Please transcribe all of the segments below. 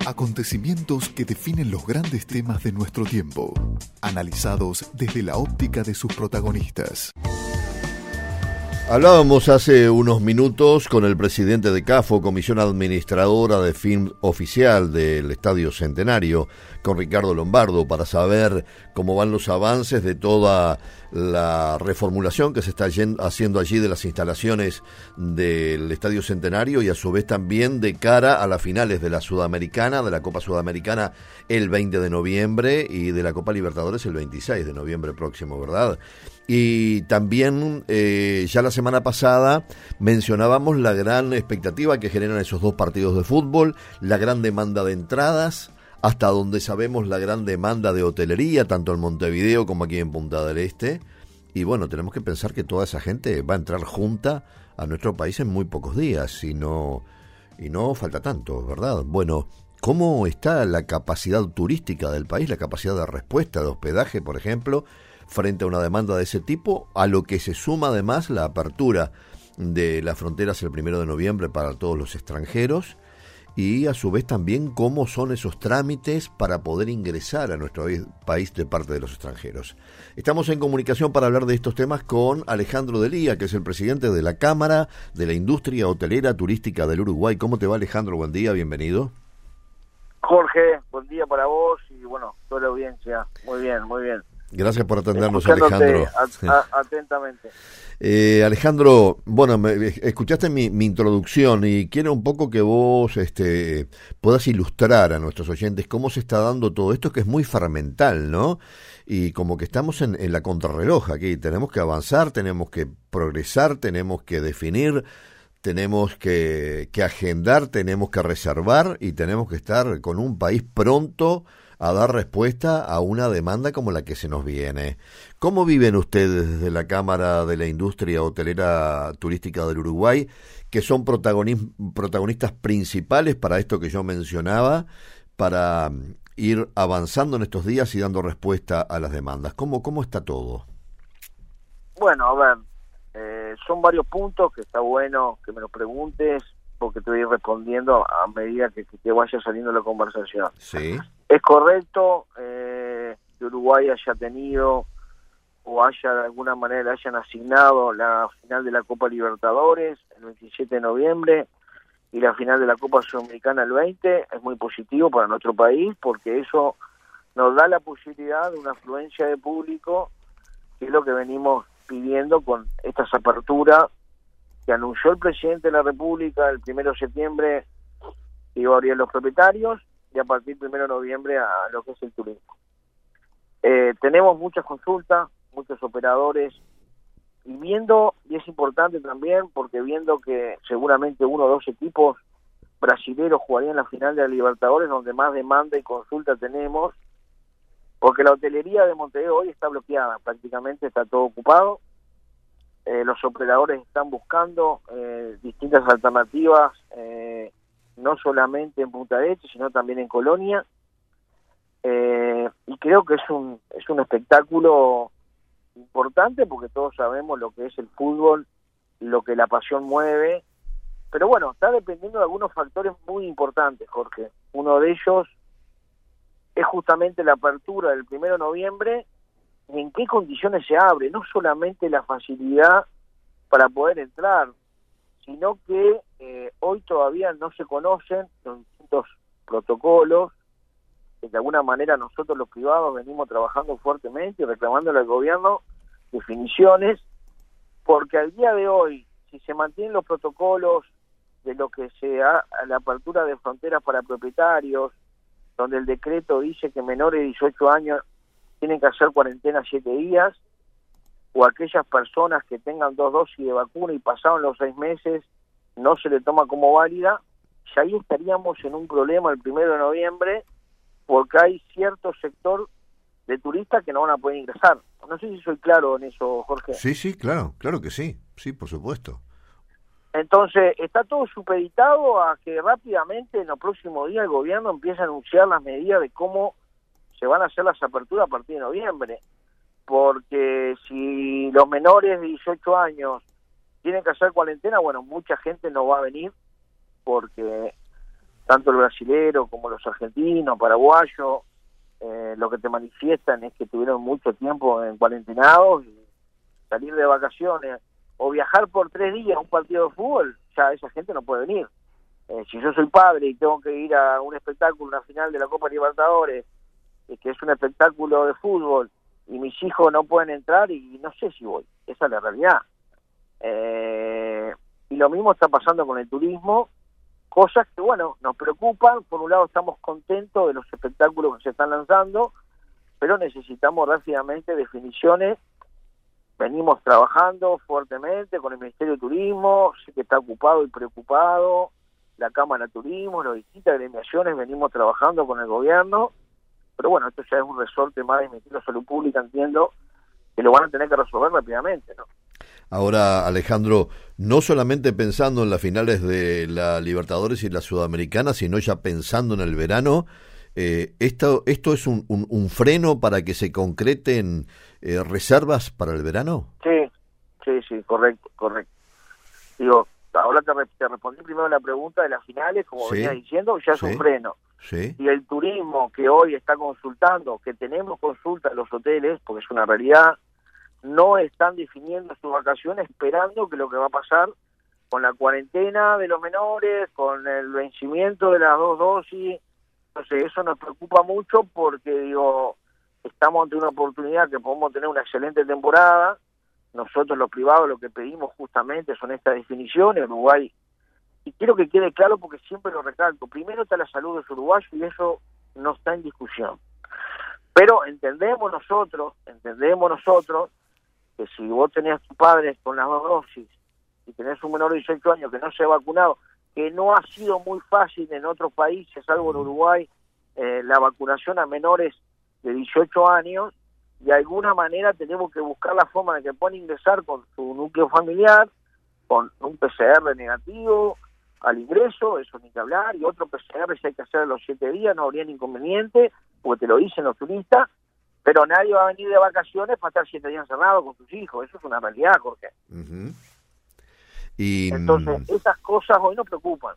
Acontecimientos que definen los grandes temas de nuestro tiempo, analizados desde la óptica de sus protagonistas. Hablábamos hace unos minutos con el presidente de CAFO, Comisión Administradora de Film Oficial del Estadio Centenario, con Ricardo Lombardo, para saber cómo van los avances de toda la reformulación que se está haciendo allí de las instalaciones del Estadio Centenario y a su vez también de cara a las finales de la Sudamericana, de la Copa Sudamericana el 20 de noviembre y de la Copa Libertadores el 26 de noviembre próximo, ¿verdad? Y también ya la semana pasada mencionábamos la gran expectativa que generan esos dos partidos de fútbol, la gran demanda de entradas, hasta donde sabemos la gran demanda de hotelería, tanto en Montevideo como aquí en Punta del Este. Y bueno, tenemos que pensar que toda esa gente va a entrar junta a nuestro país en muy pocos días, y no falta tanto, ¿verdad? Bueno, ¿cómo está la capacidad turística del país, la capacidad de respuesta, de hospedaje, por ejemplo, frente a una demanda de ese tipo, a lo que se suma además la apertura de las fronteras el 1 de noviembre para todos los extranjeros, y a su vez también cómo son esos trámites para poder ingresar a nuestro país de parte de los extranjeros? Estamos en comunicación para hablar de estos temas con Alejandro Delía, que es el presidente de la Cámara de la Industria Hotelera Turística del Uruguay. ¿Cómo te va, Alejandro? Buen día, bienvenido. Jorge, buen día para vos y bueno, toda la audiencia. Muy bien, muy bien. Gracias por atendernos, Alejandro. Atentamente. Alejandro, bueno, escuchaste mi introducción y quiero un poco que vos puedas ilustrar a nuestros oyentes cómo se está dando todo esto, que es muy fermental, ¿no? Y como que estamos en la contrarreloj aquí. Tenemos que avanzar, tenemos que progresar, tenemos que definir, tenemos que agendar, tenemos que reservar y tenemos que estar con un país pronto a dar respuesta a una demanda como la que se nos viene. ¿Cómo viven ustedes desde la Cámara de la Industria Hotelera Turística del Uruguay, que son protagonistas principales para esto que yo mencionaba, para ir avanzando en estos días y dando respuesta a las demandas? ¿Cómo está todo? Bueno, a ver, son varios puntos que está bueno que me los preguntes, porque te voy a ir respondiendo a medida que vaya saliendo la conversación. Sí. Es correcto que Uruguay haya tenido o haya de alguna manera hayan asignado la final de la Copa Libertadores el 27 de noviembre y la final de la Copa Sudamericana el 20. Es muy positivo para nuestro país porque eso nos da la posibilidad de una afluencia de público, que es lo que venimos pidiendo con estas aperturas que anunció el presidente de la República el 1 de septiembre, que iba a abrir los propietarios, y a partir del 1 de noviembre a lo que es el turismo. Tenemos muchas consultas, muchos operadores, y es importante también, porque viendo que seguramente 1 o 2 equipos brasileños jugarían la final de la Libertadores, donde más demanda y consulta tenemos, porque la hotelería de Montevideo hoy está bloqueada, prácticamente está todo ocupado. Los operadores están buscando distintas alternativas, no solamente en Punta del Este, sino también en Colonia, y creo que es un espectáculo importante, porque todos sabemos lo que es el fútbol, lo que la pasión mueve, pero bueno, está dependiendo de algunos factores muy importantes, Jorge. Uno de ellos es justamente la apertura del 1 de noviembre, en qué condiciones se abre, no solamente la facilidad para poder entrar, sino que hoy todavía no se conocen los distintos protocolos, que de alguna manera nosotros los privados venimos trabajando fuertemente y reclamándole al gobierno definiciones, porque al día de hoy, si se mantienen los protocolos de lo que sea la apertura de fronteras para propietarios, donde el decreto dice que menores de 18 años tienen que hacer cuarentena 7 días, o aquellas personas que tengan 2 dosis de vacuna y pasaron los 6 meses, no se le toma como válida, ya ahí estaríamos en un problema el 1 de noviembre, porque hay cierto sector de turistas que no van a poder ingresar. No sé si soy claro en eso, Jorge. Sí, claro que sí, por supuesto. Entonces, está todo supeditado a que rápidamente en los próximos días el gobierno empiece a anunciar las medidas de cómo se van a hacer las aperturas a partir de noviembre, porque si los menores de 18 años tienen que hacer cuarentena, bueno, mucha gente no va a venir, porque tanto el brasilero como los argentinos, paraguayos, lo que te manifiestan es que tuvieron mucho tiempo en cuarentenados, y salir de vacaciones o viajar por 3 días a un partido de fútbol, ya esa gente no puede venir. Si yo soy padre y tengo que ir a un espectáculo, una final de la Copa Libertadores, que es un espectáculo de fútbol, y mis hijos no pueden entrar, y no sé si voy. Esa es la realidad. Y lo mismo está pasando con el turismo, cosas que, bueno, nos preocupan. Por un lado estamos contentos de los espectáculos que se están lanzando, pero necesitamos rápidamente definiciones. Venimos trabajando fuertemente con el Ministerio de Turismo, sé que está ocupado y preocupado, la Cámara de Turismo, las distintas gremiaciones, venimos trabajando con el gobierno, pero bueno, esto ya es un resorte más del Ministerio de Salud Pública, entiendo que lo van a tener que resolver rápidamente, ¿no? Ahora, Alejandro, no solamente pensando en las finales de la Libertadores y la Sudamericana, sino ya pensando en el verano, ¿esto es un freno para que se concreten reservas para el verano? Sí, correcto. Digo, ahora te respondí primero la pregunta de las finales, como venía diciendo, ya es un freno. Sí. Y el turismo que hoy está consultando, que tenemos consulta en los hoteles, porque es una realidad, no están definiendo sus vacaciones esperando que lo que va a pasar con la cuarentena de los menores, con el vencimiento de las 2 dosis. Entonces eso nos preocupa mucho porque, digo, estamos ante una oportunidad que podemos tener una excelente temporada. Nosotros los privados lo que pedimos justamente son estas definiciones. Uruguay, y quiero que quede claro porque siempre lo recalco, primero está la salud de los uruguayos y eso no está en discusión. Pero entendemos nosotros que si vos tenés a tus padres con las 2 dosis y tenés un menor de 18 años que no se ha vacunado, que no ha sido muy fácil en otros países, salvo en Uruguay, la vacunación a menores de 18 años, de alguna manera tenemos que buscar la forma de que puedan ingresar con su núcleo familiar, con un PCR negativo al ingreso, eso ni que hablar, y otro PCR si hay que hacer a los 7 días, no habría inconveniente, porque te lo dicen los turistas, pero nadie va a venir de vacaciones para estar 7 días encerrado con sus hijos. Eso es una realidad, Jorge. Uh-huh. Entonces, esas cosas hoy nos preocupan.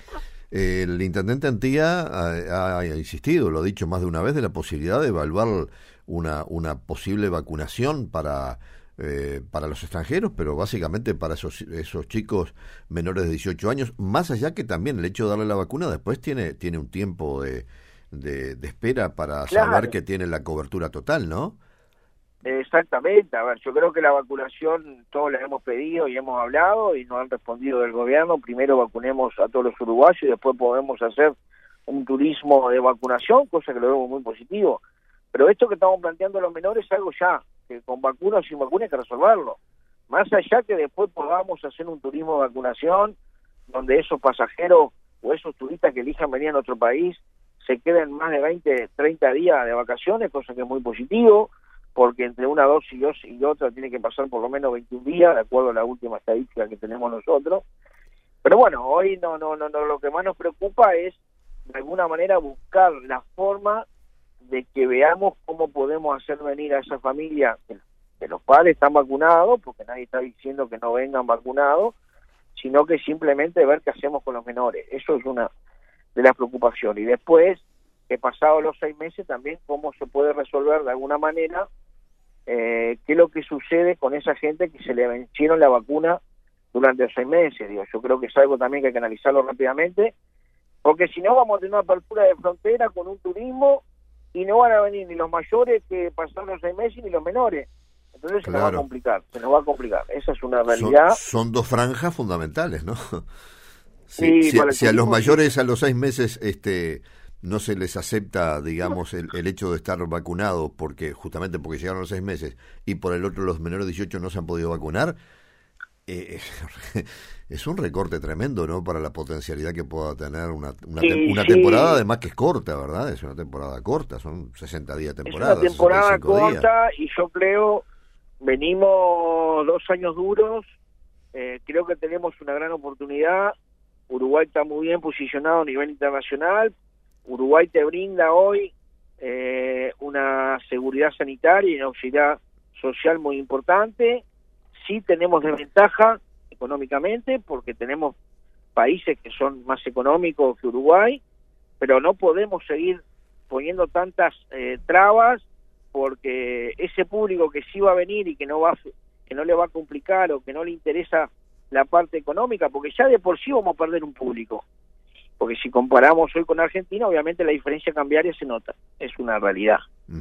El intendente Antía ha insistido, lo ha dicho más de una vez, de la posibilidad de evaluar una posible vacunación para los extranjeros, pero básicamente para esos chicos menores de 18 años, más allá que también el hecho de darle la vacuna después tiene un tiempo de espera para saber que tiene la cobertura total, ¿no? Exactamente. A ver, yo creo que la vacunación todos la hemos pedido y hemos hablado y nos han respondido del gobierno. Primero vacunemos a todos los uruguayos y después podemos hacer un turismo de vacunación, cosa que lo vemos muy positivo. Pero esto que estamos planteando a los menores es algo ya, que con vacuna o sin vacuna hay que resolverlo. Más allá que después podamos hacer un turismo de vacunación donde esos pasajeros o esos turistas que elijan venir a nuestro país se queden más de 20, 30 días de vacaciones, cosa que es muy positivo, porque entre una dosis y otra tiene que pasar por lo menos 21 días, de acuerdo a la última estadística que tenemos nosotros. Pero bueno, hoy no lo que más nos preocupa es, de alguna manera, buscar la forma de que veamos cómo podemos hacer venir a esa familia, que los padres están vacunados, porque nadie está diciendo que no vengan vacunados, sino que simplemente ver qué hacemos con los menores. Eso es una de las preocupaciones. Y después, que pasados los 6 meses, también cómo se puede resolver de alguna manera qué es lo que sucede con esa gente que se le vencieron la vacuna durante los 6 meses. Digo, yo creo que es algo también que hay que analizarlo rápidamente, porque si no vamos a tener una apertura de frontera con un turismo y no van a venir ni los mayores que pasaron los 6 meses ni los menores. Entonces se nos va a complicar. Esa es una realidad. Son 2 franjas fundamentales, ¿no? Si a los mayores a los 6 meses no se les acepta, digamos, el hecho de estar vacunado justamente porque llegaron los 6 meses, y por el otro los menores de 18 no se han podido vacunar, es un recorte tremendo, ¿no? Para la potencialidad que pueda tener una temporada, además que es corta, ¿verdad? Es una temporada corta, son 60 días de temporada. Es una temporada corta días. Y yo creo, venimos 2 años duros, creo que tenemos una gran oportunidad. Uruguay está muy bien posicionado a nivel internacional. Uruguay te brinda hoy una seguridad sanitaria y una auxiliar social muy importante. Sí tenemos desventaja económicamente porque tenemos países que son más económicos que Uruguay, pero no podemos seguir poniendo tantas trabas, porque ese público que sí va a venir y que no le va a complicar o que no le interesa la parte económica, porque ya de por sí vamos a perder un público, porque si comparamos hoy con Argentina, obviamente la diferencia cambiaria se nota, es una realidad.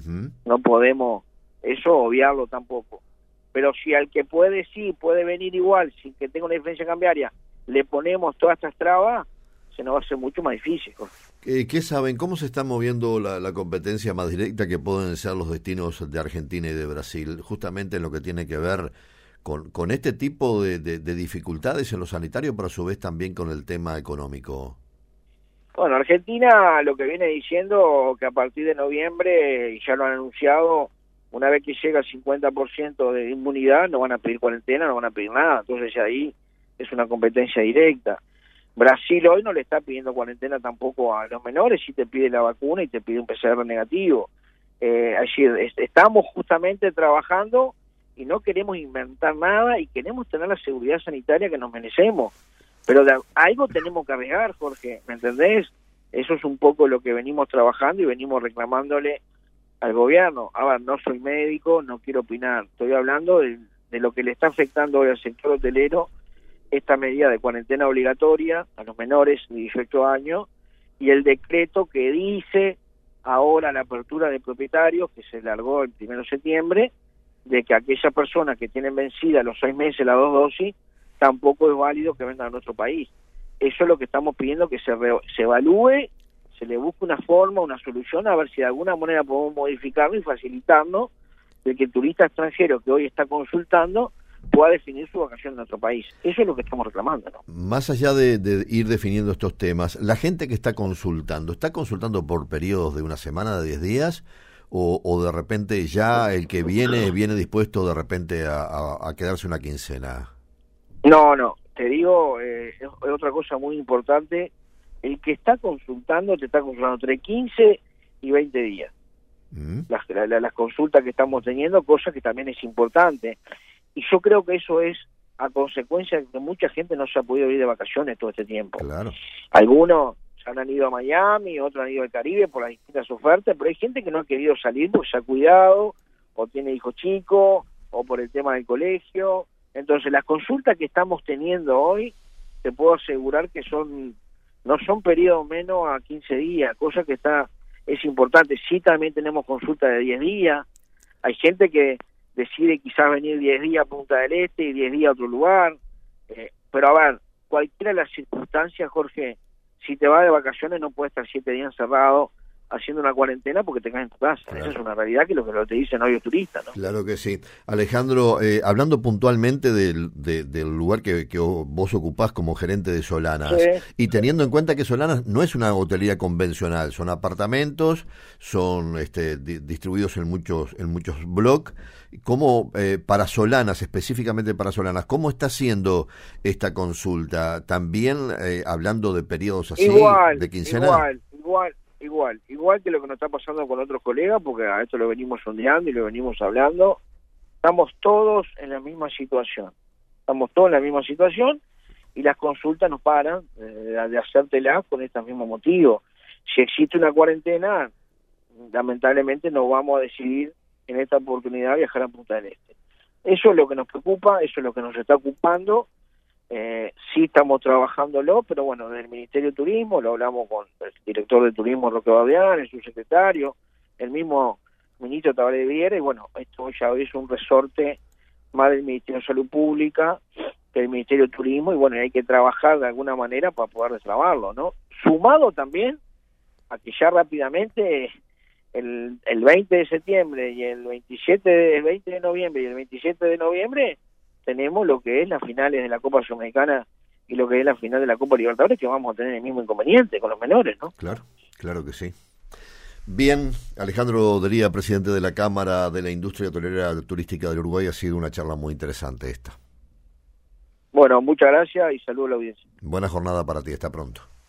No podemos eso obviarlo tampoco, pero si al que puede venir igual sin que tenga una diferencia cambiaria le ponemos todas estas trabas, se nos va a hacer mucho más difícil. ¿Qué saben? ¿Cómo se está moviendo la competencia más directa que pueden ser los destinos de Argentina y de Brasil, justamente en lo que tiene que ver con este tipo de dificultades en lo sanitario, pero a su vez también con el tema económico? Bueno, Argentina lo que viene diciendo que a partir de noviembre, y ya lo han anunciado, una vez que llega al 50% de inmunidad, no van a pedir cuarentena, no van a pedir nada, entonces ahí es una competencia directa. Brasil hoy no le está pidiendo cuarentena tampoco a los menores, sí te pide la vacuna y te pide un PCR negativo. Allí estamos justamente trabajando y no queremos inventar nada y queremos tener la seguridad sanitaria que nos merecemos. Pero algo tenemos que arriesgar, Jorge, ¿me entendés? Eso es un poco lo que venimos trabajando y venimos reclamándole al gobierno. A ver, no soy médico, no quiero opinar. Estoy hablando de lo que le está afectando hoy al sector hotelero, esta medida de cuarentena obligatoria a los menores de 18 años y el decreto que dice ahora la apertura de propietarios, que se largó el 1 de septiembre, de que aquellas personas que tienen vencida los 6 meses las 2 dosis, tampoco es válido que vengan a nuestro país. Eso es lo que estamos pidiendo, que se evalúe, se le busque una forma, una solución, a ver si de alguna manera podemos modificarlo y facilitarnos de que el turista extranjero que hoy está consultando pueda definir su vacación en nuestro país. Eso es lo que estamos reclamando, ¿no? Más allá de ir definiendo estos temas, la gente que ¿está consultando por periodos de una semana, de 10 días? O de repente ya el que viene dispuesto de repente a quedarse una quincena? No, te digo, es otra cosa muy importante. El que está consultando, te está consultando entre 15 y 20 días. Las consultas que estamos teniendo, cosa que también es importante. Y yo creo que eso es a consecuencia de que mucha gente no se ha podido ir de vacaciones todo este tiempo. Claro. Algunos se han ido a Miami, otros han ido al Caribe por las distintas ofertas, pero hay gente que no ha querido salir porque se ha cuidado, o tiene hijos chicos, o por el tema del colegio. Entonces las consultas que estamos teniendo hoy, te puedo asegurar que no son periodos menos a 15 días, cosa que es importante. Sí, también tenemos consultas de 10 días, hay gente que decide quizás venir 10 días a Punta del Este y 10 días a otro lugar, pero a ver, cualquiera de las circunstancias, Jorge, si te vas de vacaciones no puedes estar 7 días encerrado haciendo una cuarentena porque te caes en tu casa. Claro. Esa es una realidad que lo te dicen hoy los turistas, ¿no? Claro que sí. Alejandro, hablando puntualmente del lugar que vos ocupás como gerente de Solanas, sí, y teniendo en cuenta que Solanas no es una hotelería convencional, son apartamentos, son distribuidos en muchos bloques. ¿Cómo, para Solanas, específicamente para Solanas, cómo está haciendo esta consulta? También hablando de periodos así, de quincena. Igual que lo que nos está pasando con otros colegas, porque a esto lo venimos sondeando y lo venimos hablando. Estamos todos en la misma situación. Y las consultas nos paran de hacértelas con este mismo motivo. Si existe una cuarentena, lamentablemente no vamos a decidir en esta oportunidad viajar a Punta del Este. Eso es lo que nos preocupa, eso es lo que nos está ocupando. Sí estamos trabajándolo, pero bueno, desde el Ministerio de Turismo lo hablamos con el director de Turismo, Roque Baudián, el subsecretario, el mismo ministro Tabaré de Viera, y bueno, esto ya es un resorte más del Ministerio de Salud Pública que del Ministerio de Turismo, y bueno, hay que trabajar de alguna manera para poder destrabarlo, ¿no? Sumado también a que ya rápidamente el 20 de septiembre y el 20 de noviembre y el 27 de noviembre tenemos lo que es las finales de la Copa Sudamericana y lo que es la final de la Copa Libertadores, que vamos a tener el mismo inconveniente con los menores, ¿no? Claro que sí. Bien, Alejandro Dería, presidente de la Cámara de la Industria Hotelera Turística del Uruguay, ha sido una charla muy interesante esta. Bueno, muchas gracias y saludos a la audiencia. Buena jornada para ti, hasta pronto.